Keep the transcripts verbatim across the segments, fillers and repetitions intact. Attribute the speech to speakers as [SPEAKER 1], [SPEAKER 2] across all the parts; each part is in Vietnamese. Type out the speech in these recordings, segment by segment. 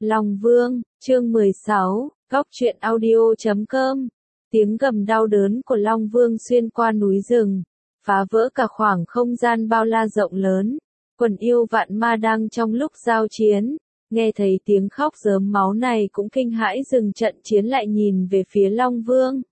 [SPEAKER 1] Long Vương, chương mười sáu, góc truyện audio chấm com. Tiếng gầm đau đớn của Long Vương xuyên qua núi rừng, phá vỡ cả khoảng không gian bao la rộng lớn. Quần yêu vạn ma đang trong lúc giao chiến, nghe thấy tiếng khóc rớm máu này cũng kinh hãi dừng trận chiến lại nhìn về phía Long Vương.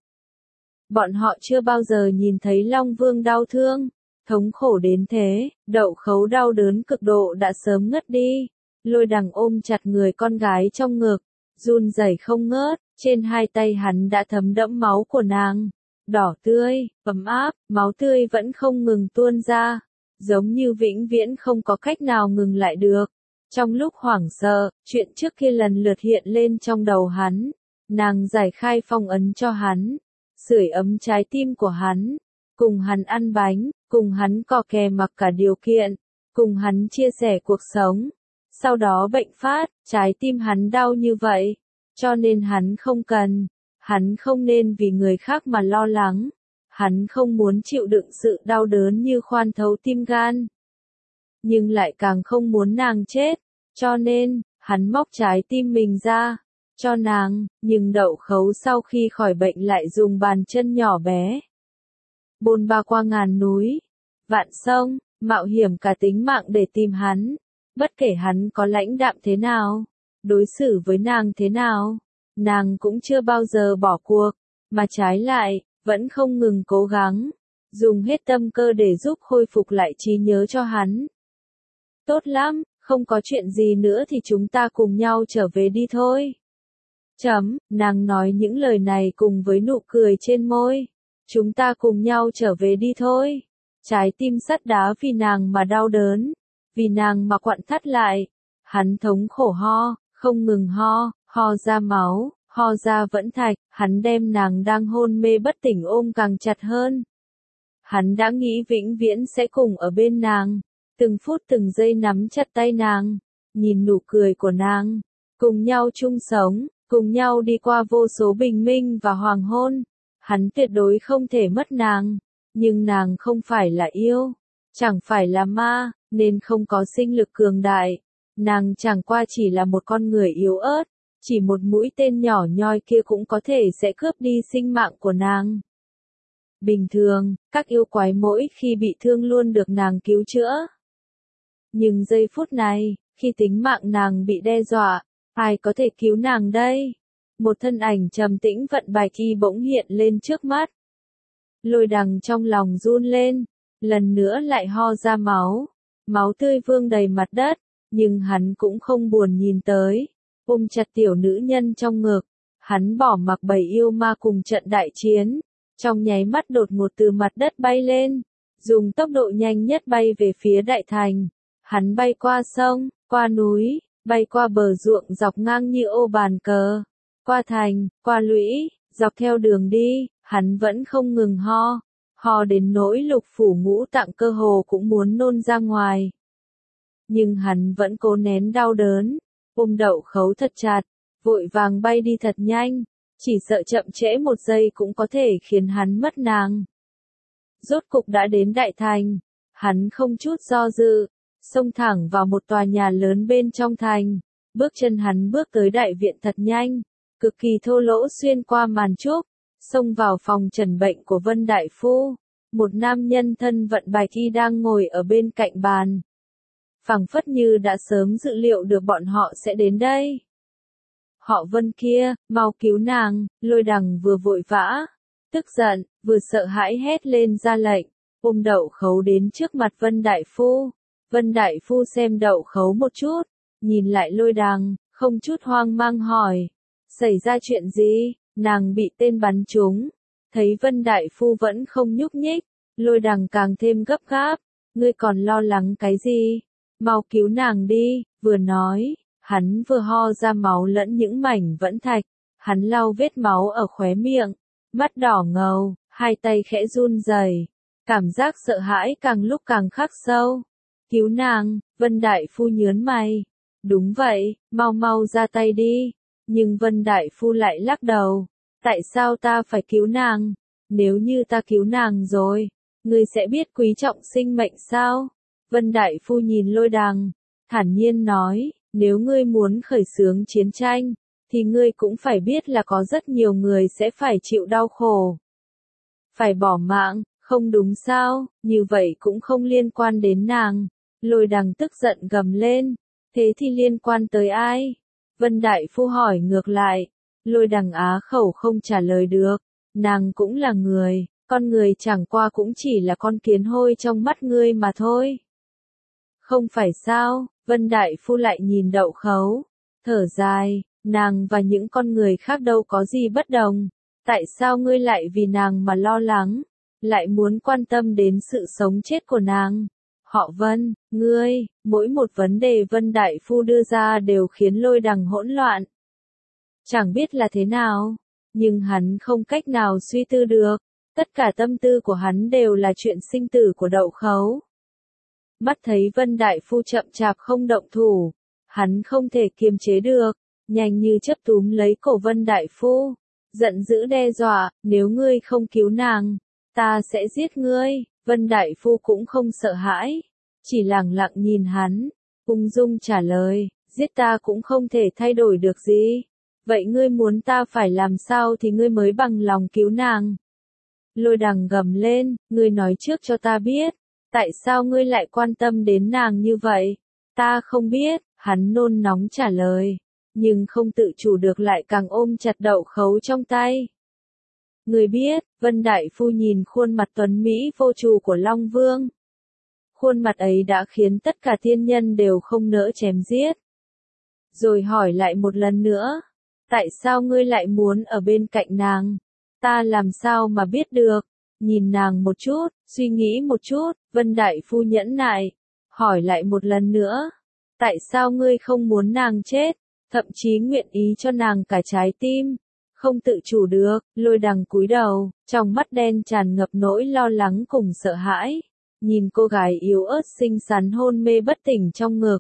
[SPEAKER 1] Bọn họ chưa bao giờ nhìn thấy Long Vương đau thương, thống khổ đến thế. Đậu Khấu đau đớn cực độ đã sớm ngất đi. Lôi Đằng ôm chặt người con gái trong ngực, run rẩy không ngớt, trên hai tay hắn đã thấm đẫm máu của nàng. Đỏ tươi, ấm áp, máu tươi vẫn không ngừng tuôn ra, giống như vĩnh viễn không có cách nào ngừng lại được. Trong lúc hoảng sợ, chuyện trước kia lần lượt hiện lên trong đầu hắn. Nàng giải khai phong ấn cho hắn, sưởi ấm trái tim của hắn, cùng hắn ăn bánh, cùng hắn cò kè mặc cả điều kiện, cùng hắn chia sẻ cuộc sống. Sau đó bệnh phát, trái tim hắn đau như vậy, cho nên hắn không cần, hắn không nên vì người khác mà lo lắng, hắn không muốn chịu đựng sự đau đớn như khoan thấu tim gan. Nhưng lại càng không muốn nàng chết, cho nên, hắn móc trái tim mình ra, cho nàng, nhưng Đậu Khấu sau khi khỏi bệnh lại dùng bàn chân nhỏ bé. Bôn ba qua ngàn núi, vạn sông, mạo hiểm cả tính mạng để tìm hắn. Bất kể hắn có lãnh đạm thế nào, đối xử với nàng thế nào, nàng cũng chưa bao giờ bỏ cuộc, mà trái lại, vẫn không ngừng cố gắng, dùng hết tâm cơ để giúp khôi phục lại trí nhớ cho hắn. Tốt lắm, không có chuyện gì nữa thì chúng ta cùng nhau trở về đi thôi. Chấm, nàng nói những lời này cùng với nụ cười trên môi. Chúng ta cùng nhau trở về đi thôi. Trái tim sắt đá vì nàng mà đau đớn. Vì nàng mà quặn thắt lại, hắn thống khổ ho, không ngừng ho, ho ra máu, ho ra vẫn thạch, hắn đem nàng đang hôn mê bất tỉnh ôm càng chặt hơn. Hắn đã nghĩ vĩnh viễn sẽ cùng ở bên nàng, từng phút từng giây nắm chặt tay nàng, nhìn nụ cười của nàng, cùng nhau chung sống, cùng nhau đi qua vô số bình minh và hoàng hôn. Hắn tuyệt đối không thể mất nàng, nhưng nàng không phải là yêu, chẳng phải là ma, nên không có sinh lực cường đại. Nàng chẳng qua chỉ là một con người yếu ớt, chỉ một mũi tên nhỏ nhoi kia cũng có thể sẽ cướp đi sinh mạng của nàng. Bình thường, các yêu quái mỗi khi bị thương luôn được nàng cứu chữa. Nhưng giây phút này, khi tính mạng nàng bị đe dọa, ai có thể cứu nàng đây? Một thân ảnh trầm tĩnh vận bạch y bỗng hiện lên trước mắt. Lôi Đằng trong lòng run lên, lần nữa lại ho ra máu. Máu tươi vương đầy mặt đất, nhưng hắn cũng không buồn nhìn tới, ôm chặt tiểu nữ nhân trong ngực, hắn bỏ mặc bầy yêu ma cùng trận đại chiến, trong nháy mắt đột ngột từ mặt đất bay lên, dùng tốc độ nhanh nhất bay về phía đại thành. Hắn bay qua sông, qua núi, bay qua bờ ruộng dọc ngang như ô bàn cờ, qua thành, qua lũy, dọc theo đường đi, hắn vẫn không ngừng ho. Ho đến nỗi lục phủ ngũ tạng cơ hồ cũng muốn nôn ra ngoài. Nhưng hắn vẫn cố nén đau đớn, ôm Đậu Khấu thật chặt, vội vàng bay đi thật nhanh, chỉ sợ chậm trễ một giây cũng có thể khiến hắn mất nàng. Rốt cục đã đến đại thành, hắn không chút do dự, xông thẳng vào một tòa nhà lớn bên trong thành, bước chân hắn bước tới đại viện thật nhanh, cực kỳ thô lỗ xuyên qua màn trúc. Xông vào phòng trần bệnh của Vân Đại Phu, một nam nhân thân vận bạch y đang ngồi ở bên cạnh bàn. Phảng phất như đã sớm dự liệu được bọn họ sẽ đến đây. Họ Vân kia, mau cứu nàng, Lôi Đằng vừa vội vã, tức giận, vừa sợ hãi hét lên ra lệnh, ôm Đậu Khấu đến trước mặt Vân Đại Phu. Vân Đại Phu xem Đậu Khấu một chút, nhìn lại Lôi Đằng, không chút hoang mang hỏi, xảy ra chuyện gì? Nàng bị tên bắn trúng, thấy Vân Đại Phu vẫn không nhúc nhích, Lôi Đằng càng thêm gấp gáp, ngươi còn lo lắng cái gì, mau cứu nàng đi, vừa nói, hắn vừa ho ra máu lẫn những mảnh vẫn thạch, hắn lau vết máu ở khóe miệng, mắt đỏ ngầu, hai tay khẽ run rẩy, cảm giác sợ hãi càng lúc càng khắc sâu. Cứu nàng, Vân Đại Phu nhớn mày, đúng vậy, mau mau ra tay đi. Nhưng Vân Đại Phu lại lắc đầu, tại sao ta phải cứu nàng? Nếu như ta cứu nàng rồi, ngươi sẽ biết quý trọng sinh mệnh sao? Vân Đại Phu nhìn Lôi Đằng, thản nhiên nói, Nếu ngươi muốn khởi xướng chiến tranh, thì ngươi cũng phải biết là có rất nhiều người sẽ phải chịu đau khổ. Phải bỏ mạng, không đúng sao, như vậy cũng không liên quan đến nàng. Lôi Đằng tức giận gầm lên, thế thì liên quan tới ai? Vân Đại Phu hỏi ngược lại. Lôi Đằng á khẩu không trả lời được, nàng cũng là người, con người chẳng qua cũng chỉ là con kiến hôi trong mắt ngươi mà thôi. Không phải sao? Vân Đại Phu lại nhìn Đậu Khấu, thở dài, nàng và những con người khác đâu có gì bất đồng, tại sao ngươi lại vì nàng mà lo lắng, lại muốn quan tâm đến sự sống chết của nàng? Họ Vân, ngươi, mỗi một vấn đề Vân Đại Phu đưa ra đều khiến Lôi Đằng hỗn loạn. Chẳng biết là thế nào, nhưng hắn không cách nào suy tư được, tất cả tâm tư của hắn đều là chuyện sinh tử của Đậu Khấu. Mắt thấy Vân Đại Phu chậm chạp không động thủ, hắn không thể kiềm chế được, nhanh như chớp túm lấy cổ Vân Đại Phu, giận dữ đe dọa, nếu ngươi không cứu nàng, ta sẽ giết ngươi. Vân Đại Phu cũng không sợ hãi, chỉ lặng lặng nhìn hắn, ung dung trả lời, giết ta cũng không thể thay đổi được gì. Vậy ngươi muốn ta phải làm sao thì ngươi mới bằng lòng cứu nàng? Lôi Đằng gầm lên, ngươi nói trước cho ta biết, tại sao ngươi lại quan tâm đến nàng như vậy? Ta không biết, hắn nôn nóng trả lời, nhưng không tự chủ được lại càng ôm chặt Đậu Khấu trong tay. Ngươi biết, Vân Đại Phu nhìn khuôn mặt tuấn Mỹ vô trù của Long Vương. Khuôn mặt ấy đã khiến tất cả thiên nhân đều không nỡ chém giết. Rồi hỏi lại một lần nữa, tại sao ngươi lại muốn ở bên cạnh nàng? Ta làm sao mà biết được? Nhìn nàng một chút, suy nghĩ một chút, Vân Đại Phu nhẫn nại, hỏi lại một lần nữa, tại sao ngươi không muốn nàng chết, thậm chí nguyện ý cho nàng cả trái tim? Không tự chủ được, Lôi Đằng cúi đầu, trong mắt đen tràn ngập nỗi lo lắng cùng sợ hãi, nhìn cô gái yếu ớt xinh xắn hôn mê bất tỉnh trong ngực.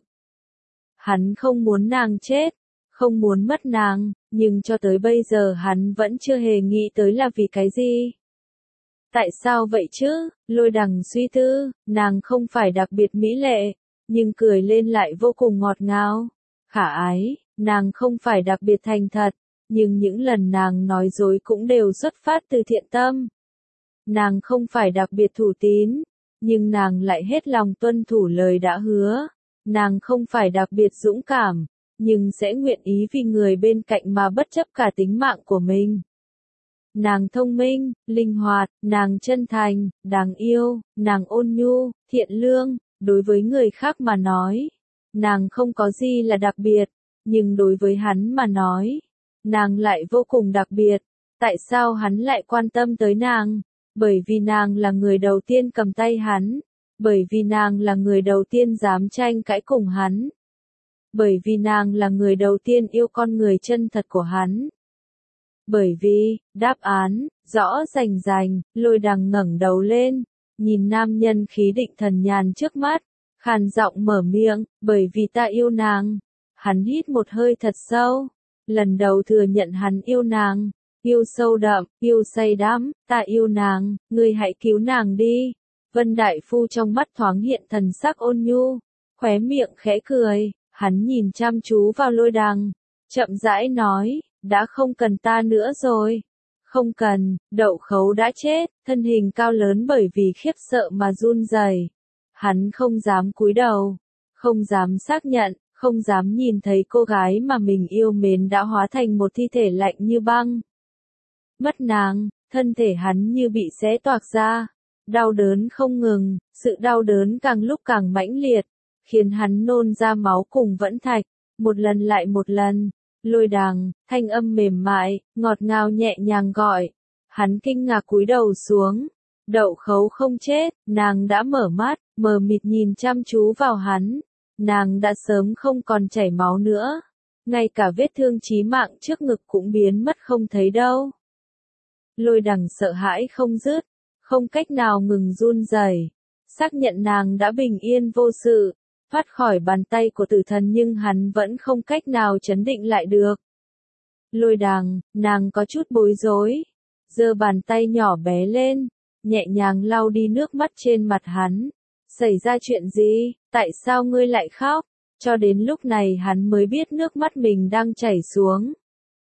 [SPEAKER 1] Hắn không muốn nàng chết, không muốn mất nàng, nhưng cho tới bây giờ hắn vẫn chưa hề nghĩ tới là vì cái gì. Tại sao vậy chứ? Lôi Đằng suy tư, nàng không phải đặc biệt mỹ lệ, nhưng cười lên lại vô cùng ngọt ngào, khả ái, nàng không phải đặc biệt thành thật, nhưng những lần nàng nói dối cũng đều xuất phát từ thiện tâm. Nàng không phải đặc biệt thủ tín, nhưng nàng lại hết lòng tuân thủ lời đã hứa. Nàng không phải đặc biệt dũng cảm, nhưng sẽ nguyện ý vì người bên cạnh mà bất chấp cả tính mạng của mình. Nàng thông minh, linh hoạt, nàng chân thành, đáng yêu, nàng ôn nhu, thiện lương, đối với người khác mà nói, nàng không có gì là đặc biệt, nhưng đối với hắn mà nói, nàng lại vô cùng đặc biệt. Tại sao hắn lại quan tâm tới nàng? Bởi vì nàng là người đầu tiên cầm tay hắn, bởi vì nàng là người đầu tiên dám tranh cãi cùng hắn, bởi vì nàng là người đầu tiên yêu con người chân thật của hắn. Bởi vì, đáp án, rõ rành rành, Lôi Đằng ngẩng đầu lên, nhìn nam nhân khí định thần nhàn trước mắt, khàn giọng mở miệng, bởi vì ta yêu nàng. Hắn hít một hơi thật sâu, lần đầu thừa nhận hắn yêu nàng, yêu sâu đậm, yêu say đắm, ta yêu nàng, ngươi hãy cứu nàng đi. Vân Đại Phu trong mắt thoáng hiện thần sắc ôn nhu, khóe miệng khẽ cười, hắn nhìn chăm chú vào Lôi Đằng, chậm rãi nói, đã không cần ta nữa rồi. Không cần, Đậu Khấu đã chết, thân hình cao lớn bởi vì khiếp sợ mà run rẩy. Hắn không dám cúi đầu, không dám xác nhận, không dám nhìn thấy cô gái mà mình yêu mến đã hóa thành một thi thể lạnh như băng. Mất nàng, thân thể hắn như bị xé toạc ra, đau đớn không ngừng, sự đau đớn càng lúc càng mãnh liệt, khiến hắn nôn ra máu cùng vẫn thạch, một lần lại một lần. Lôi Đằng, thanh âm mềm mại, ngọt ngào nhẹ nhàng gọi. Hắn kinh ngạc cúi đầu xuống. Đậu Khấu không chết, nàng đã mở mắt, mờ mịt nhìn chăm chú vào hắn. Nàng đã sớm không còn chảy máu nữa. Ngay cả vết thương chí mạng trước ngực cũng biến mất không thấy đâu. Lôi Đằng sợ hãi không dứt, không cách nào ngừng run rẩy, xác nhận nàng đã bình yên vô sự, thoát khỏi bàn tay của tử thần, nhưng hắn vẫn không cách nào trấn định lại được. Lôi Đằng, nàng có chút bối rối, giơ bàn tay nhỏ bé lên, nhẹ nhàng lau đi nước mắt trên mặt hắn. Xảy ra chuyện gì? Tại sao ngươi lại khóc? Cho đến lúc này hắn mới biết nước mắt mình đang chảy xuống.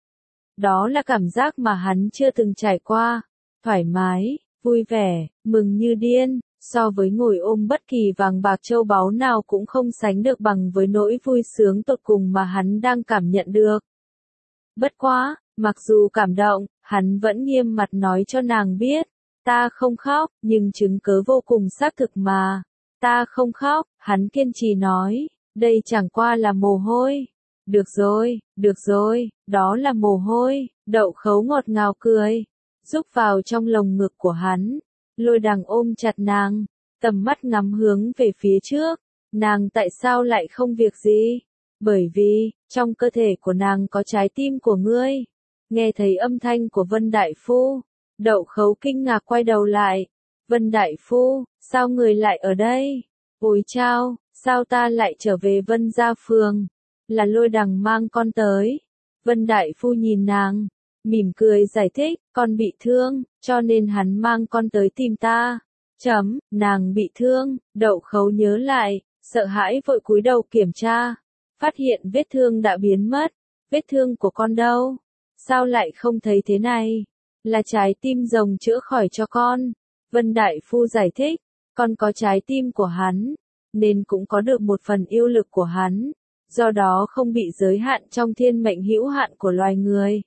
[SPEAKER 1] Đó là cảm giác mà hắn chưa từng trải qua, thoải mái, vui vẻ, mừng như điên, so với ngồi ôm bất kỳ vàng bạc châu báu nào cũng không sánh được bằng với nỗi vui sướng tột cùng mà hắn đang cảm nhận được. Bất quá, mặc dù cảm động, hắn vẫn nghiêm mặt nói cho nàng biết, ta không khóc, nhưng chứng cớ vô cùng xác thực mà. Ta không khóc, hắn kiên trì nói, đây chẳng qua là mồ hôi. Được rồi, được rồi, đó là mồ hôi. Đậu Khấu ngọt ngào cười, rúc vào trong lồng ngực của hắn. Lôi Đằng ôm chặt nàng, tầm mắt ngắm hướng về phía trước. Nàng tại sao lại không việc gì? Bởi vì, trong cơ thể của nàng có trái tim của ngươi. Nghe thấy âm thanh của Vân Đại Phu, Đậu Khấu kinh ngạc quay đầu lại. Vân Đại Phu, sao người lại ở đây? Ôi chao, sao ta lại trở về Vân Gia Phường? Là Lôi Đằng mang con tới. Vân Đại Phu nhìn nàng, mỉm cười giải thích, con bị thương, cho nên hắn mang con tới tìm ta. Chấm, nàng bị thương. Đậu Khấu nhớ lại, sợ hãi vội cúi đầu kiểm tra, phát hiện vết thương đã biến mất. Vết thương của con đâu? Sao lại không thấy thế này? Là trái tim rồng chữa khỏi cho con. Vân Đại Phu giải thích, con có trái tim của hắn, nên cũng có được một phần yêu lực của hắn, do đó không bị giới hạn trong thiên mệnh hữu hạn của loài người.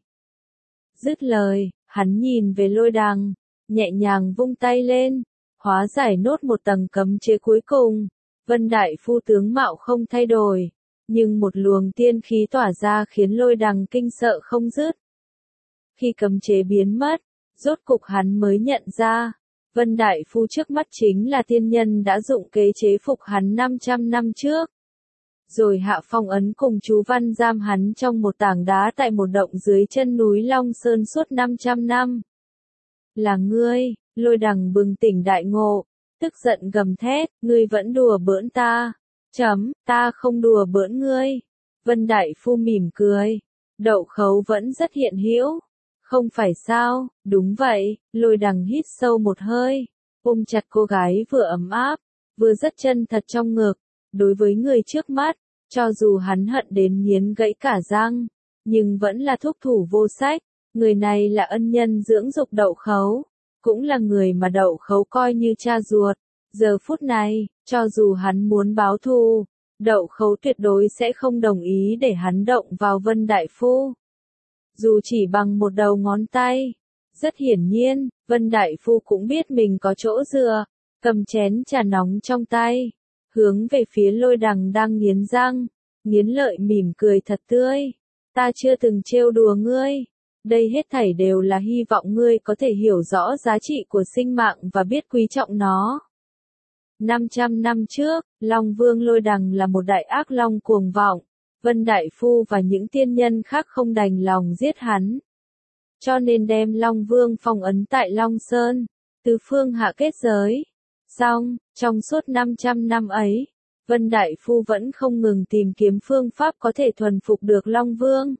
[SPEAKER 1] Dứt lời, hắn nhìn về Lôi Đằng, nhẹ nhàng vung tay lên, hóa giải nốt một tầng cấm chế cuối cùng. Vân Đại Phu tướng mạo không thay đổi, nhưng một luồng tiên khí tỏa ra khiến Lôi Đằng kinh sợ không dứt. Khi cấm chế biến mất, rốt cục hắn mới nhận ra, Vân Đại Phu trước mắt chính là tiên nhân đã dụng kế chế phục hắn năm trăm năm trước. Rồi hạ phong ấn cùng chú văn giam hắn trong một tảng đá tại một động dưới chân núi Long Sơn suốt năm trăm năm. Là ngươi. Lôi Đằng bừng tỉnh đại ngộ, tức giận gầm thét, ngươi vẫn đùa bỡn ta. Chấm, ta không đùa bỡn ngươi. Vân Đại Phu mỉm cười, Đậu Khấu vẫn rất hiện hữu. Không phải sao? Đúng vậy. Lôi Đằng hít sâu một hơi, ôm chặt cô gái vừa ấm áp, vừa rất chân thật trong ngực. Đối với người trước mắt, cho dù hắn hận đến nghiến gãy cả răng, nhưng vẫn là thúc thủ vô sách. Người này là ân nhân dưỡng dục Đậu Khấu, cũng là người mà Đậu Khấu coi như cha ruột. Giờ phút này, cho dù hắn muốn báo thù, Đậu Khấu tuyệt đối sẽ không đồng ý để hắn động vào Vân Đại Phu, dù chỉ bằng một đầu ngón tay. Rất hiển nhiên, Vân Đại Phu cũng biết mình có chỗ dựa, cầm chén trà nóng trong tay, hướng về phía Lôi Đằng đang nghiến răng, nghiến lợi mỉm cười thật tươi. Ta chưa từng trêu đùa ngươi. Đây hết thảy đều là hy vọng ngươi có thể hiểu rõ giá trị của sinh mạng và biết quý trọng nó. năm trăm năm trước, Long Vương Lôi Đằng là một đại ác long cuồng vọng. Vân Đại Phu và những tiên nhân khác không đành lòng giết hắn, cho nên đem Long Vương phong ấn tại Long Sơn, tứ phương hạ kết giới. Song, trong suốt năm trăm năm ấy, Vân Đại Phu vẫn không ngừng tìm kiếm phương pháp có thể thuần phục được Long Vương.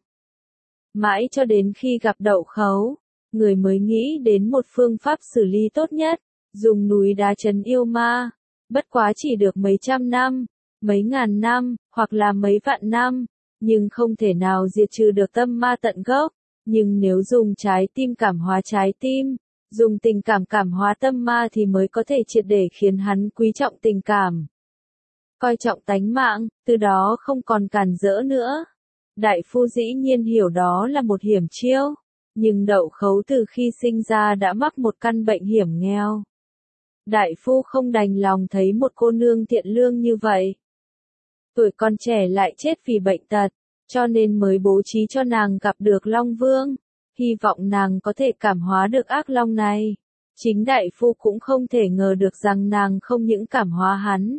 [SPEAKER 1] Mãi cho đến khi gặp Đậu Khấu, người mới nghĩ đến một phương pháp xử lý tốt nhất, dùng núi đá trấn yêu ma. Bất quá chỉ được mấy trăm năm, mấy ngàn năm, hoặc là mấy vạn năm, nhưng không thể nào diệt trừ được tâm ma tận gốc. Nhưng nếu dùng trái tim cảm hóa trái tim, dùng tình cảm cảm hóa tâm ma thì mới có thể triệt để khiến hắn quý trọng tình cảm, coi trọng tánh mạng, từ đó không còn cản rỡ nữa. Đại Phu dĩ nhiên hiểu đó là một hiểm chiêu, nhưng Đậu Khấu từ khi sinh ra đã mắc một căn bệnh hiểm nghèo. Đại Phu không đành lòng thấy một cô nương thiện lương như vậy, tuổi còn trẻ lại chết vì bệnh tật, cho nên mới bố trí cho nàng gặp được Long Vương, hy vọng nàng có thể cảm hóa được ác long này. Chính Đại Phu cũng không thể ngờ được rằng nàng không những cảm hóa hắn,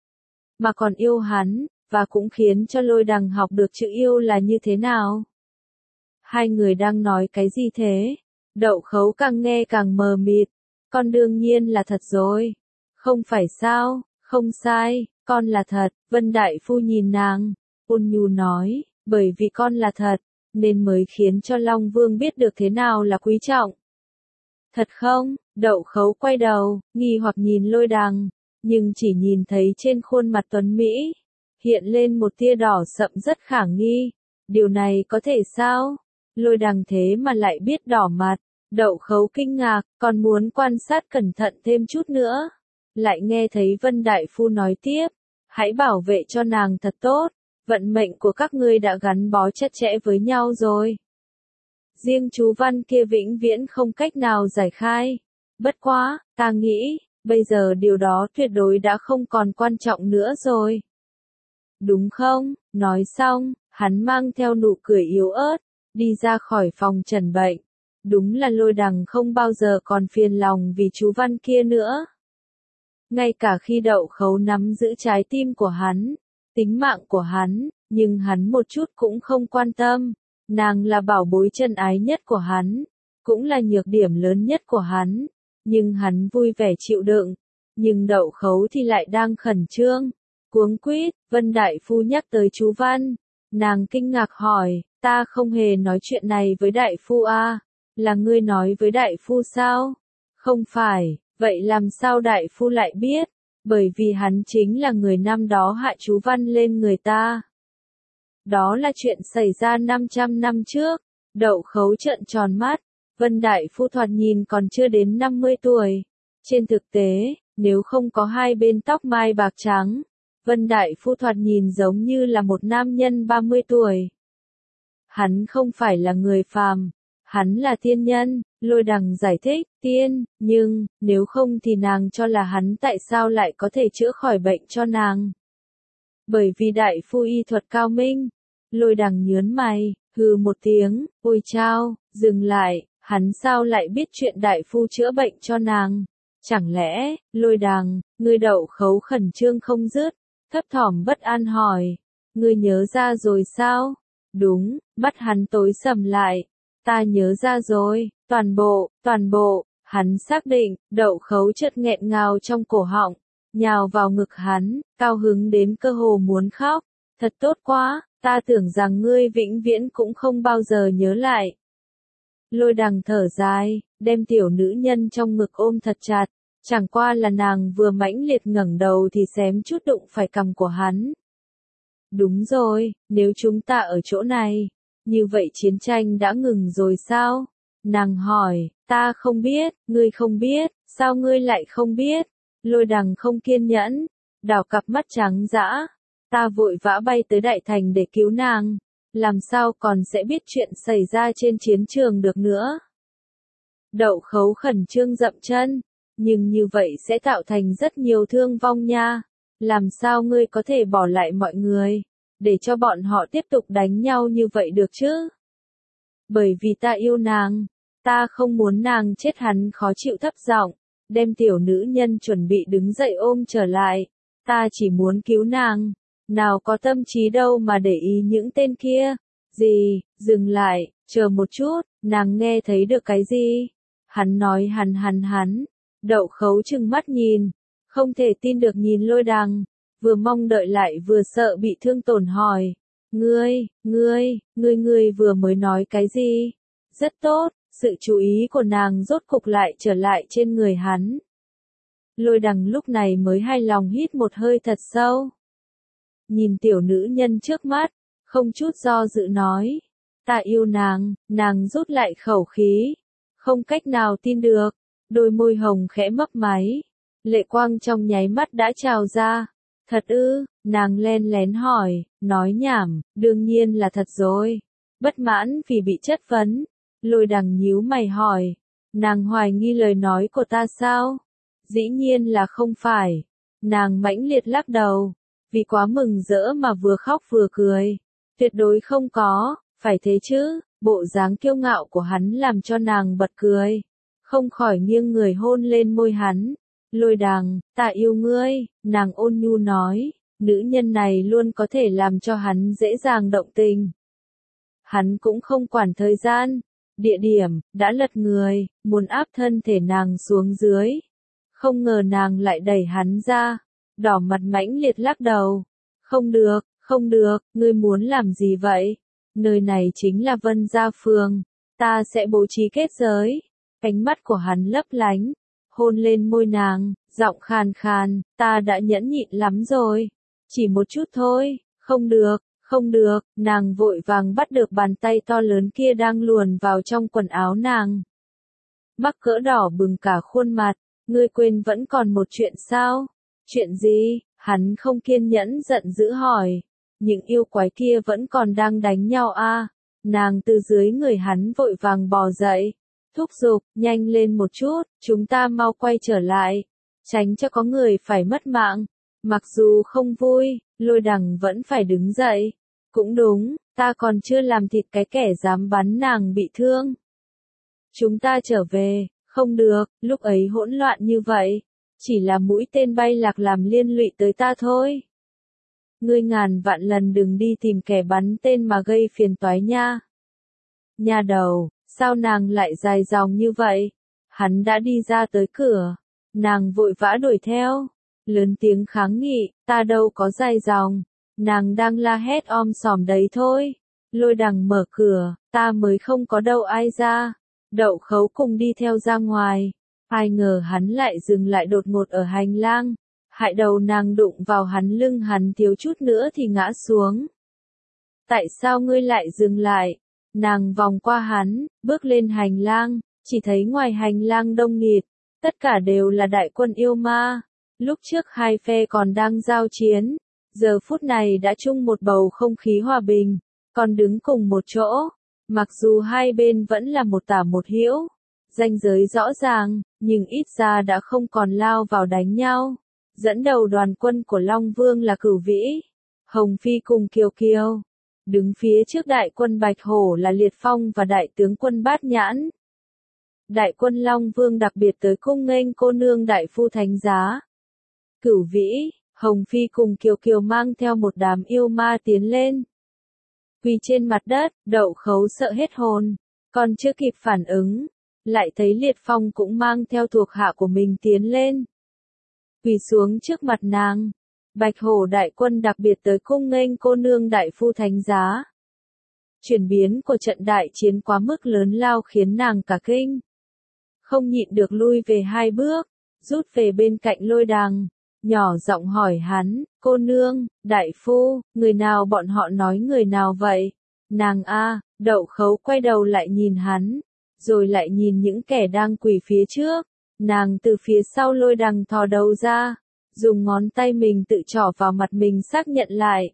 [SPEAKER 1] mà còn yêu hắn, và cũng khiến cho Lôi Đằng học được chữ yêu là như thế nào. Hai người đang nói cái gì thế? Đậu Khấu càng nghe càng mờ mịt. Con đương nhiên là thật rồi. Không phải sao? Không sai, con là thật. Vân Đại Phu nhìn nàng, ôn nhu nói, bởi vì con là thật, nên mới khiến cho Long Vương biết được thế nào là quý trọng. Thật không? Đậu Khấu quay đầu, nghi hoặc nhìn Lôi Đằng, nhưng chỉ nhìn thấy trên khuôn mặt tuấn Mỹ hiện lên một tia đỏ sậm rất khả nghi. Điều này có thể sao? Lôi Đằng thế mà lại biết đỏ mặt. Đậu Khấu kinh ngạc, còn muốn quan sát cẩn thận thêm chút nữa. Lại nghe thấy Vân Đại Phu nói tiếp, hãy bảo vệ cho nàng thật tốt, vận mệnh của các ngươi đã gắn bó chặt chẽ với nhau rồi. Riêng chú Văn kia vĩnh viễn không cách nào giải khai. Bất quá, ta nghĩ, bây giờ điều đó tuyệt đối đã không còn quan trọng nữa rồi. Đúng không? Nói xong, hắn mang theo nụ cười yếu ớt, đi ra khỏi phòng trần bệnh. Đúng là Lôi Đằng không bao giờ còn phiền lòng vì chú Văn kia nữa. Ngay cả khi Đậu Khấu nắm giữ trái tim của hắn, tính mạng của hắn, nhưng hắn một chút cũng không quan tâm. Nàng là bảo bối chân ái nhất của hắn, cũng là nhược điểm lớn nhất của hắn, nhưng hắn vui vẻ chịu đựng. Nhưng Đậu Khấu thì lại đang khẩn trương, cuống quýt. Vân Đại Phu nhắc tới chú Văn, nàng kinh ngạc hỏi, ta không hề nói chuyện này với Đại Phu à, là ngươi nói với Đại Phu sao? Không phải, vậy làm sao Đại Phu lại biết? Bởi vì hắn chính là người năm đó hại chú Văn lên người ta. Đó là chuyện xảy ra năm trăm năm trước. Đậu Khấu trợn tròn mắt. Vân Đại Phu thoạt nhìn còn chưa đến năm mươi tuổi. Trên thực tế, nếu không có hai bên tóc mai bạc trắng, Vân Đại Phu thoạt nhìn giống như là một nam nhân ba mươi tuổi. Hắn không phải là người phàm, hắn là tiên nhân. Lôi Đằng giải thích, tiên, nhưng, nếu không thì nàng cho là hắn tại sao lại có thể chữa khỏi bệnh cho nàng. Bởi vì Đại Phu y thuật cao minh. Lôi Đằng nhớn mày, hừ một tiếng, ôi chao, dừng lại, hắn sao lại biết chuyện Đại Phu chữa bệnh cho nàng? Chẳng lẽ, Lôi Đằng, ngươi Đậu Khấu khẩn trương không dứt, thấp thỏm bất an hỏi, ngươi nhớ ra rồi sao? Đúng, mắt hắn tối sầm lại, ta nhớ ra rồi, toàn bộ, toàn bộ, hắn xác định. Đậu Khấu chợt nghẹn ngào trong cổ họng, nhào vào ngực hắn, cao hứng đến cơ hồ muốn khóc, thật tốt quá, ta tưởng rằng ngươi vĩnh viễn cũng không bao giờ nhớ lại. Lôi Đằng thở dài, đem tiểu nữ nhân trong ngực ôm thật chặt, chẳng qua là nàng vừa mãnh liệt ngẩng đầu thì xém chút đụng phải cằm của hắn. Đúng rồi, nếu chúng ta ở chỗ này, như vậy chiến tranh đã ngừng rồi sao? Nàng hỏi, ta không biết, ngươi không biết, sao ngươi lại không biết? Lôi Đằng không kiên nhẫn, đảo cặp mắt trắng dã, ta vội vã bay tới Đại Thành để cứu nàng, làm sao còn sẽ biết chuyện xảy ra trên chiến trường được nữa? Đậu Khấu khẩn trương dậm chân, nhưng như vậy sẽ tạo thành rất nhiều thương vong nha, làm sao ngươi có thể bỏ lại mọi người, để cho bọn họ tiếp tục đánh nhau như vậy được chứ? Bởi vì ta yêu nàng, ta không muốn nàng chết. Hắn khó chịu thấp giọng, đem tiểu nữ nhân chuẩn bị đứng dậy ôm trở lại, ta chỉ muốn cứu nàng, nào có tâm trí đâu mà để ý những tên kia. Gì, dừng lại, chờ một chút, nàng nghe thấy được cái gì? Hắn nói hắn hắn hắn, Đậu Khấu trừng mắt nhìn, không thể tin được nhìn Lôi Đằng, vừa mong đợi lại vừa sợ bị thương tổn hỏi, ngươi, ngươi, ngươi ngươi vừa mới nói cái gì? Rất tốt, sự chú ý của nàng rốt cục lại trở lại trên người hắn. Lôi Đằng lúc này mới hài lòng hít một hơi thật sâu. Nhìn tiểu nữ nhân trước mắt, không chút do dự nói, ta yêu nàng. Nàng rút lại khẩu khí, không cách nào tin được, đôi môi hồng khẽ mấp máy, lệ quang trong nháy mắt đã trào ra. Thật ư? Nàng len lén hỏi, nói nhảm, đương nhiên là thật rồi. Bất mãn vì bị chất vấn, Lôi Đằng nhíu mày hỏi, nàng hoài nghi lời nói của ta sao? Dĩ nhiên là không phải. Nàng mãnh liệt lắc đầu, vì quá mừng rỡ mà vừa khóc vừa cười. Tuyệt đối không có, phải thế chứ? Bộ dáng kiêu ngạo của hắn làm cho nàng bật cười, không khỏi nghiêng người hôn lên môi hắn. Lôi Đằng, ta yêu ngươi, nàng ôn nhu nói, nữ nhân này luôn có thể làm cho hắn dễ dàng động tình. Hắn cũng không quản thời gian, địa điểm, đã lật người, muốn áp thân thể nàng xuống dưới. Không ngờ nàng lại đẩy hắn ra, đỏ mặt mãnh liệt lắc đầu. Không được, không được, ngươi muốn làm gì vậy? Nơi này chính là Vân Gia Phường, ta sẽ bố trí kết giới. Ánh mắt của hắn lấp lánh, hôn lên môi nàng, giọng khàn khàn, ta đã nhẫn nhịn lắm rồi. Chỉ một chút thôi, không được, không được, nàng vội vàng bắt được bàn tay to lớn kia đang luồn vào trong quần áo nàng. Mắc cỡ đỏ bừng cả khuôn mặt, ngươi quên vẫn còn một chuyện sao? Chuyện gì? Hắn không kiên nhẫn giận dữ hỏi. Những yêu quái kia vẫn còn đang đánh nhau à? Nàng từ dưới người hắn vội vàng bò dậy. Thúc giục, nhanh lên một chút, chúng ta mau quay trở lại. Tránh cho có người phải mất mạng. Mặc dù không vui, Lôi Đằng vẫn phải đứng dậy. Cũng đúng, ta còn chưa làm thịt cái kẻ dám bắn nàng bị thương. Chúng ta trở về, không được, lúc ấy hỗn loạn như vậy. Chỉ là mũi tên bay lạc làm liên lụy tới ta thôi. Ngươi ngàn vạn lần đừng đi tìm kẻ bắn tên mà gây phiền toái nha. Nhà đầu, sao nàng lại dài dòng như vậy? Hắn đã đi ra tới cửa. Nàng vội vã đuổi theo. Lớn tiếng kháng nghị, ta đâu có dài dòng. Nàng đang la hét om sòm đấy thôi. Lôi Đằng mở cửa, ta mới không có đâu ai ra. Đậu Khấu cùng đi theo ra ngoài. Ai ngờ hắn lại dừng lại đột ngột ở hành lang. Hại đầu nàng đụng vào hắn lưng hắn thiếu chút nữa thì ngã xuống. Tại sao ngươi lại dừng lại? Nàng vòng qua hắn, bước lên hành lang, chỉ thấy ngoài hành lang đông nghịt, tất cả đều là đại quân yêu ma. Lúc trước hai phe còn đang giao chiến, giờ phút này đã chung một bầu không khí hòa bình, còn đứng cùng một chỗ. Mặc dù hai bên vẫn là một tả một hữu, ranh giới rõ ràng, nhưng ít ra đã không còn lao vào đánh nhau. Dẫn đầu đoàn quân của Long Vương là Cửu Vĩ, Hồng Phi cùng Kiều Kiều. Đứng phía trước đại quân Bạch Hổ là Liệt Phong và đại tướng quân Bát Nhãn. Đại quân Long Vương đặc biệt tới cung nghênh cô nương đại phu thánh giá. Cửu Vĩ, Hồng Phi cùng Kiều Kiều mang theo một đám yêu ma tiến lên. Quỳ trên mặt đất, Đậu Khấu sợ hết hồn, còn chưa kịp phản ứng, lại thấy Liệt Phong cũng mang theo thuộc hạ của mình tiến lên. Quỳ xuống trước mặt nàng. Bạch Hổ đại quân đặc biệt tới cung nghênh cô nương đại phu thánh giá. Chuyển biến của trận đại chiến quá mức lớn lao khiến nàng cả kinh. Không nhịn được lui về hai bước, rút về bên cạnh Lôi Đằng, nhỏ giọng hỏi hắn, cô nương, đại phu, người nào bọn họ nói người nào vậy? Nàng a, Đậu Khấu quay đầu lại nhìn hắn, rồi lại nhìn những kẻ đang quỳ phía trước. Nàng từ phía sau Lôi Đằng thò đầu ra, dùng ngón tay mình tự trỏ vào mặt mình xác nhận lại.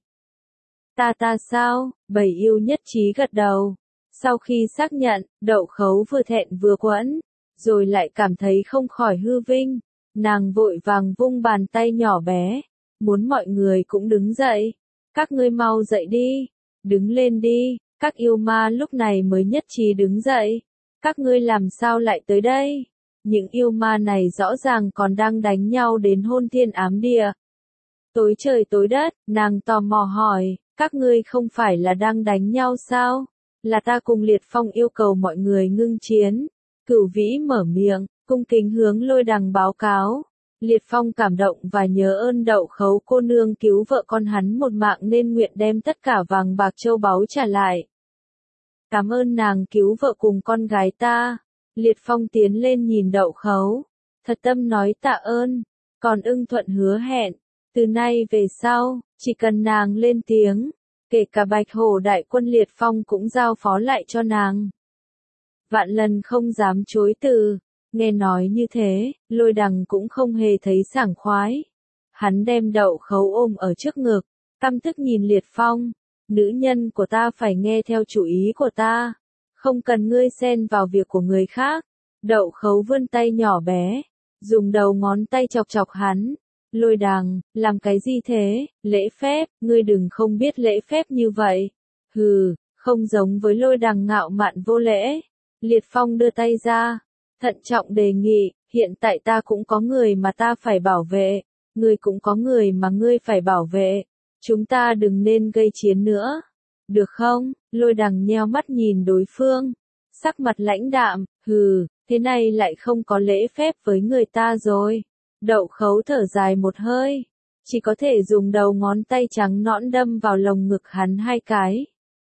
[SPEAKER 1] Ta ta sao? Bảy yêu nhất trí gật đầu. Sau khi xác nhận, Đậu Khấu vừa thẹn vừa quẫn, rồi lại cảm thấy không khỏi hư vinh. Nàng vội vàng vung bàn tay nhỏ bé, muốn mọi người cũng đứng dậy. Các ngươi mau dậy đi, đứng lên đi. Các yêu ma lúc này mới nhất trí đứng dậy. Các ngươi làm sao lại tới đây? Những yêu ma này rõ ràng còn đang đánh nhau đến hôn thiên ám địa. Tối trời tối đất, nàng tò mò hỏi, các ngươi không phải là đang đánh nhau sao? Là ta cùng Liệt Phong yêu cầu mọi người ngưng chiến. Cửu Vĩ mở miệng, cung kính hướng Lôi Đằng báo cáo. Liệt Phong cảm động và nhớ ơn Đậu Khấu cô nương cứu vợ con hắn một mạng nên nguyện đem tất cả vàng bạc châu báu trả lại. Cảm ơn nàng cứu vợ cùng con gái ta. Liệt Phong tiến lên nhìn Đậu Khấu, thật tâm nói tạ ơn, còn ưng thuận hứa hẹn, từ nay về sau, chỉ cần nàng lên tiếng, kể cả Bạch Hổ đại quân Liệt Phong cũng giao phó lại cho nàng. Vạn lần không dám chối từ. Nghe nói như thế, Lôi Đằng cũng không hề thấy sảng khoái. Hắn đem Đậu Khấu ôm ở trước ngực, căm tức nhìn Liệt Phong, nữ nhân của ta phải nghe theo chủ ý của ta. Không cần ngươi xen vào việc của người khác. Đậu Khấu vươn tay nhỏ bé, dùng đầu ngón tay chọc chọc hắn. Lôi Đằng, làm cái gì thế? Lễ phép, ngươi đừng không biết lễ phép như vậy. Hừ, không giống với Lôi Đằng ngạo mạn vô lễ. Liệt Phong đưa tay ra, thận trọng đề nghị, hiện tại ta cũng có người mà ta phải bảo vệ, ngươi cũng có người mà ngươi phải bảo vệ. Chúng ta đừng nên gây chiến nữa. Được không? Lôi Đằng nheo mắt nhìn đối phương, sắc mặt lãnh đạm, hừ, thế này lại không có lễ phép với người ta rồi. Đậu Khấu thở dài một hơi, chỉ có thể dùng đầu ngón tay trắng nõn đâm vào lồng ngực hắn hai cái.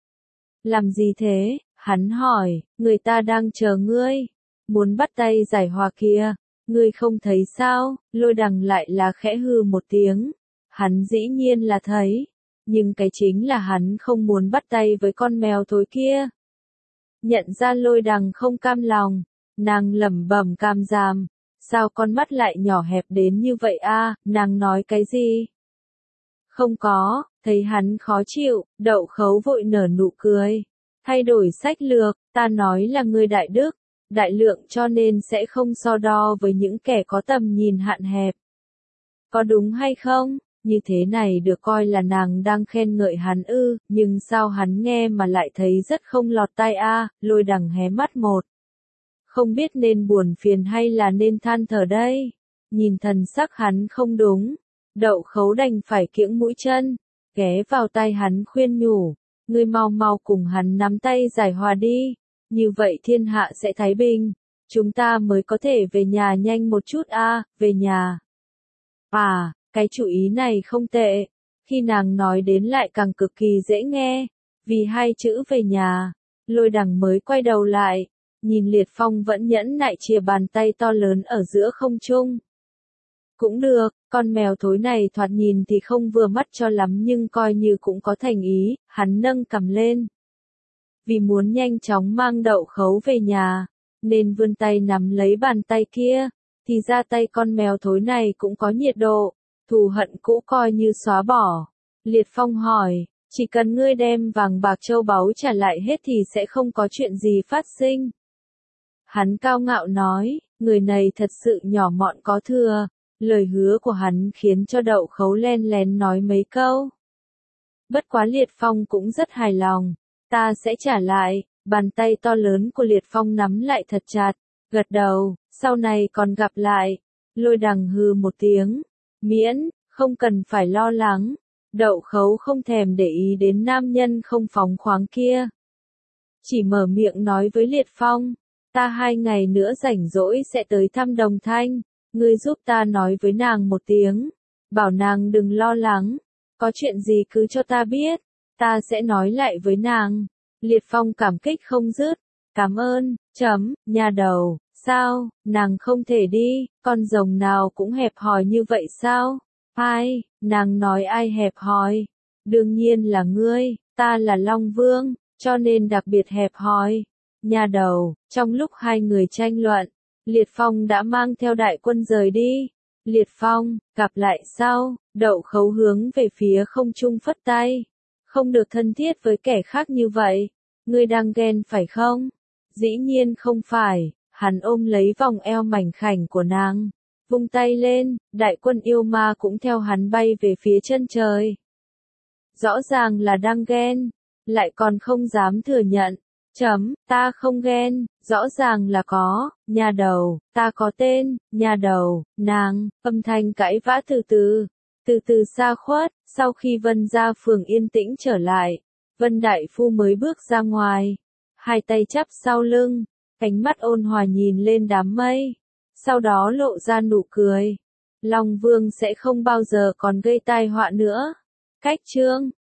[SPEAKER 1] Làm gì thế? Hắn hỏi, người ta đang chờ ngươi, muốn bắt tay giải hòa kìa, ngươi không thấy sao? Lôi Đằng lại là khẽ hừ một tiếng, Hắn dĩ nhiên là thấy, nhưng cái chính là hắn không muốn bắt tay với con mèo thối kia. Nhận ra Lôi Đằng không cam lòng, nàng lẩm bẩm cam giảm, sao con mắt lại nhỏ hẹp đến như vậy a? Nàng nói cái gì? Không có, thấy hắn khó chịu, Đậu Khấu vội nở nụ cười. Thay đổi sách lược, ta nói là người đại đức, đại lượng cho nên sẽ không so đo với những kẻ có tầm nhìn hạn hẹp. Có đúng hay không? Như thế này được coi là nàng đang khen ngợi hắn ư, nhưng sao hắn nghe mà lại thấy rất không lọt tai a? Lôi Đằng hé mắt một. Không biết nên buồn phiền hay là nên than thở đây. Nhìn thần sắc hắn không đúng, Đậu Khấu đành phải kiễng mũi chân, ghé vào tai hắn khuyên nhủ, ngươi mau mau cùng hắn nắm tay giải hòa đi, như vậy thiên hạ sẽ thái bình, chúng ta mới có thể về nhà nhanh một chút a, về nhà. À, cái chủ ý này không tệ, khi nàng nói đến lại càng cực kỳ dễ nghe, vì hai chữ về nhà, Lôi Đằng mới quay đầu lại, nhìn Liệt Phong vẫn nhẫn nại chìa bàn tay to lớn ở giữa không trung. Cũng được, con mèo thối này thoạt nhìn thì không vừa mắt cho lắm nhưng coi như cũng có thành ý, hắn nâng cằm lên. Vì muốn nhanh chóng mang Đậu Khấu về nhà, nên vươn tay nắm lấy bàn tay kia, thì ra tay con mèo thối này cũng có nhiệt độ, thù hận cũ coi như xóa bỏ. Liệt Phong hỏi, chỉ cần ngươi đem vàng bạc châu báu trả lại hết thì sẽ không có chuyện gì phát sinh. Hắn cao ngạo nói, người này thật sự nhỏ mọn có thừa. Lời hứa của hắn khiến cho Đậu Khấu len lén nói mấy câu. Bất quá Liệt Phong cũng rất hài lòng, ta sẽ trả lại, bàn tay to lớn của Liệt Phong nắm lại thật chặt, gật đầu, sau này còn gặp lại. Lôi Đằng hừ một tiếng, miễn, không cần phải lo lắng. Đậu Khấu không thèm để ý đến nam nhân không phóng khoáng kia. Chỉ mở miệng nói với Liệt Phong, ta hai ngày nữa rảnh rỗi sẽ tới thăm Đồng Thanh. Ngươi giúp ta nói với nàng một tiếng, bảo nàng đừng lo lắng, có chuyện gì cứ cho ta biết, ta sẽ nói lại với nàng. Liệt Phong cảm kích không dứt, cảm ơn, chấm, nhà đầu, sao, nàng không thể đi, con rồng nào cũng hẹp hòi như vậy sao? Ai, nàng nói ai hẹp hòi? Đương nhiên là ngươi, ta là Long Vương, cho nên đặc biệt hẹp hòi. Nhà đầu, trong lúc hai người tranh luận, Liệt Phong đã mang theo đại quân rời đi. Liệt Phong, gặp lại sau, Đậu Khấu hướng về phía không trung phất tay. Không được thân thiết với kẻ khác như vậy. Ngươi đang ghen phải không? Dĩ nhiên không phải, hắn ôm lấy vòng eo mảnh khảnh của nàng. Vung tay lên, đại quân yêu ma cũng theo hắn bay về phía chân trời. Rõ ràng là đang ghen, lại còn không dám thừa nhận. Chấm, ta không ghen, rõ ràng là có, nhà đầu, ta có tên, nhà đầu, nàng, âm thanh cãi vã từ từ, từ từ xa khuất, sau khi Vân Gia Phường yên tĩnh trở lại, Vân Đại Phu mới bước ra ngoài, hai tay chắp sau lưng, ánh mắt ôn hòa nhìn lên đám mây, sau đó lộ ra nụ cười. Long Vương sẽ không bao giờ còn gây tai họa nữa. Cách chương